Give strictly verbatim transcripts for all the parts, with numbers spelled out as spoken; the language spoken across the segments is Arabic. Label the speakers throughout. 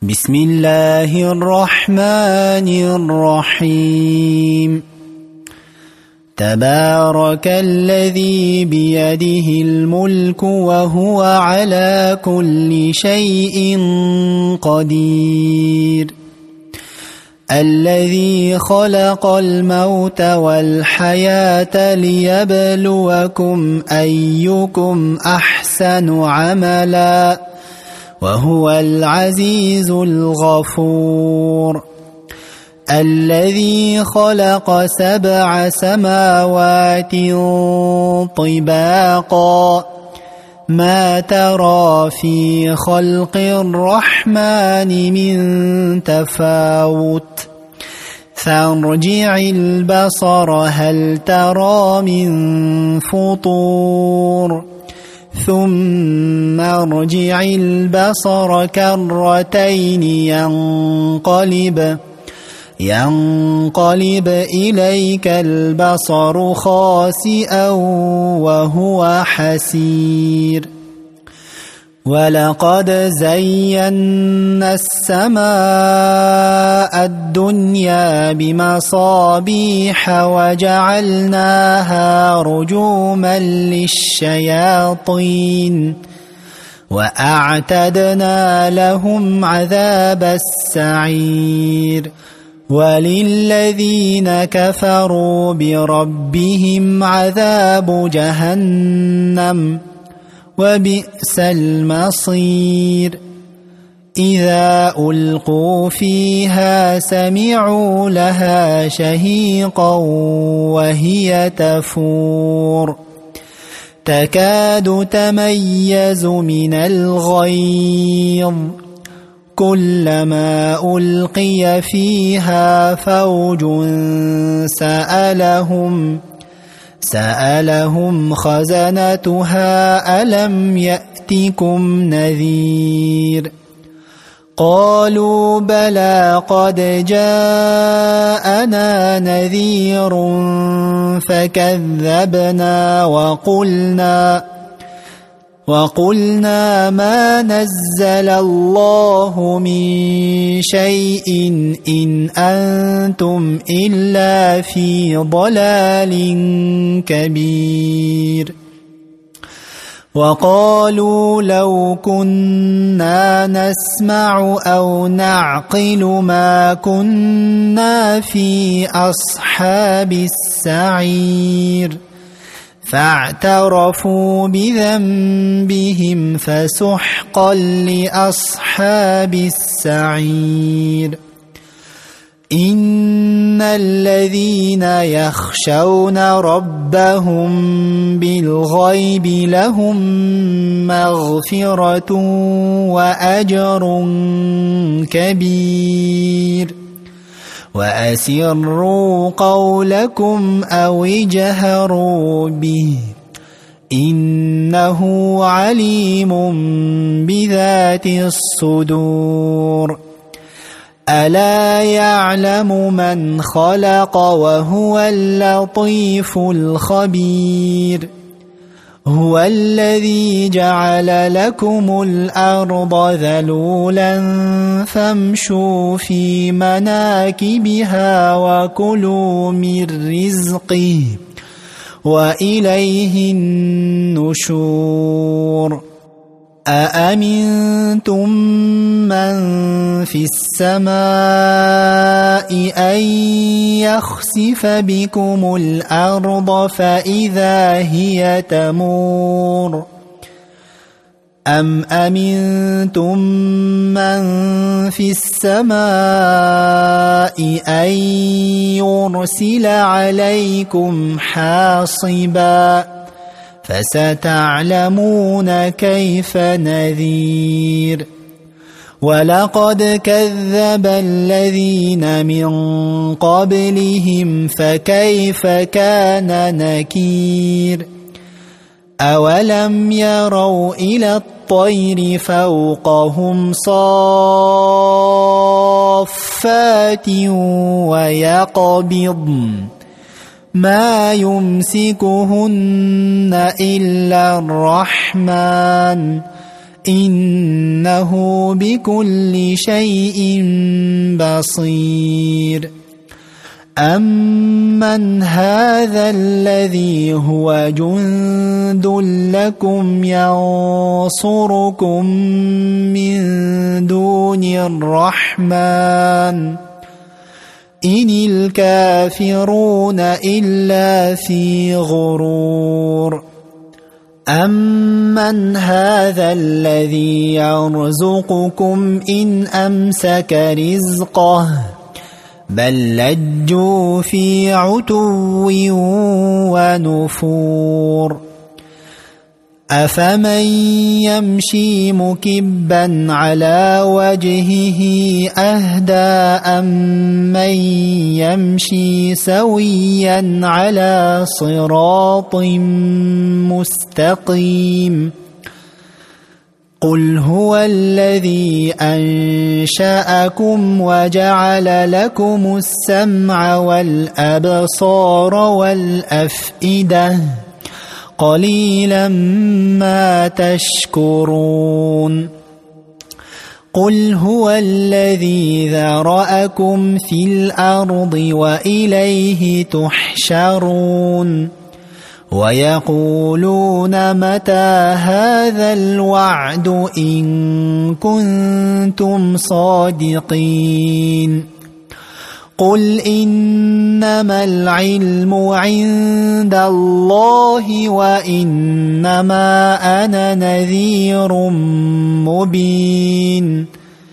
Speaker 1: بسم الله الرحمن الرحيم تبارك الذي بيده الملك وهو على كل شيء قدير الذي خلق الموت والحياة ليبلوكم أيكم أحسن عملا وهو العزيز الغفور الذي خلق سبع سماوات طباقا ما ترى في خلق الرحمن من تفاوت فارجع البصر هل ترى من فطور ثم ارجع البصر كرتين ينقلب ينقلب إليك البصر خاسئا وهو حسير ولقد زينا السماء الدنيا بمصابيح وجعلناها رجوما للشياطين وأعتدنا لهم عذاب السعير وللذين كفروا بربهم عذاب جهنم وبئس المصير إذا ألقوا فيها سمعوا لها شهيقا وهي تفور تكاد تميز من الغيظ كلما ألقي فيها فوج سألهم سألهم خزنتها ألم يأتكم نذير قالوا بلى قد جاءنا نذير فكذبنا وقلنا وقلنا ما نزل الله من شيء إن أنتم إلا في ضلال كبير وقالوا لو كنا نسمع أو نعقل ما كنا في أصحاب السعير فاعترفوا بذنبهم فسحقا لأصحاب السعير إن الذين يخشون ربهم بالغيب لهم مغفرة وأجر كبير وأسروا قولكم أو اجهروا به إنه عليم بذات الصدور ألا يعلم من خلق وهو اللطيف الخبير هو الذي جعل لكم الأرض ذلولا فامشوا في مناكبها وكلوا من رزقه وإليه النشور أأمنتم من في السماء أن يخسف بكم الأرض فإذا هي تمور أم أمنتم من في السماء أن يرسل عليكم حاصبا فستعلمون كيف نذير ولقد كذب الذين من قبلهم فكيف كان نكير أولم يروا إلى الطير فوقهم صافات ويقبضن ما يمسكهن إلا الرحمن إنه بكل شيء بصير أمن هذا الذي هو جند لكم ينصركم من دون الرحمن إن الكافرون إلا في غرور أمن هذا الذي يرزقكم إن أمسك رزقه بل لجوا في عتو ونفور أفمن يمشي مكبا على وجهه أهدى أمن يمشي سويا على صراط مستقيم قل هو الذي أنشأكم وجعل لكم السمع والأبصار والأفئدة قليلا ما تشكرون قل هو الذي ذرأكم في الأرض وإليه تحشرون ويقولون متى هذا الوعد إن كنتم صادقين قل إنما العلم عند الله وإنما أنا نذير مبين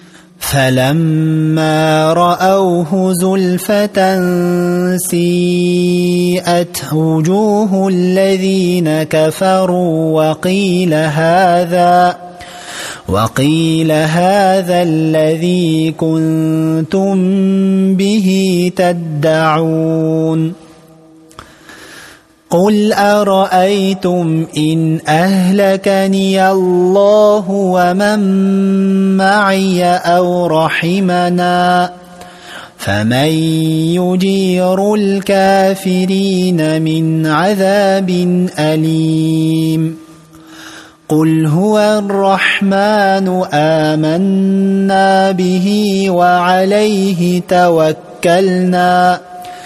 Speaker 1: فلما رأوه زلفة سيئت وجوه الذين كفروا وقيل هذا وقيل هذا الذي كنتم به تدعون قل أرأيتم إن أهلكني الله ومن معي أو رحمنا فمن يجير الكافرين من عذاب أليم قل هو الرحمن آمنا به وعليه توكلنا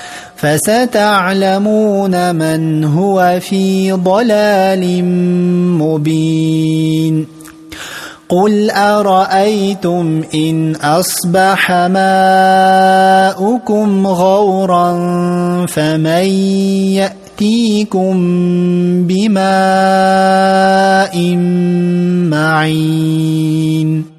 Speaker 1: فستعلمون من هو في ضلال مبين قل أرأيتم إن أصبح ماؤكم غورا فمن يأتيكم بماء معين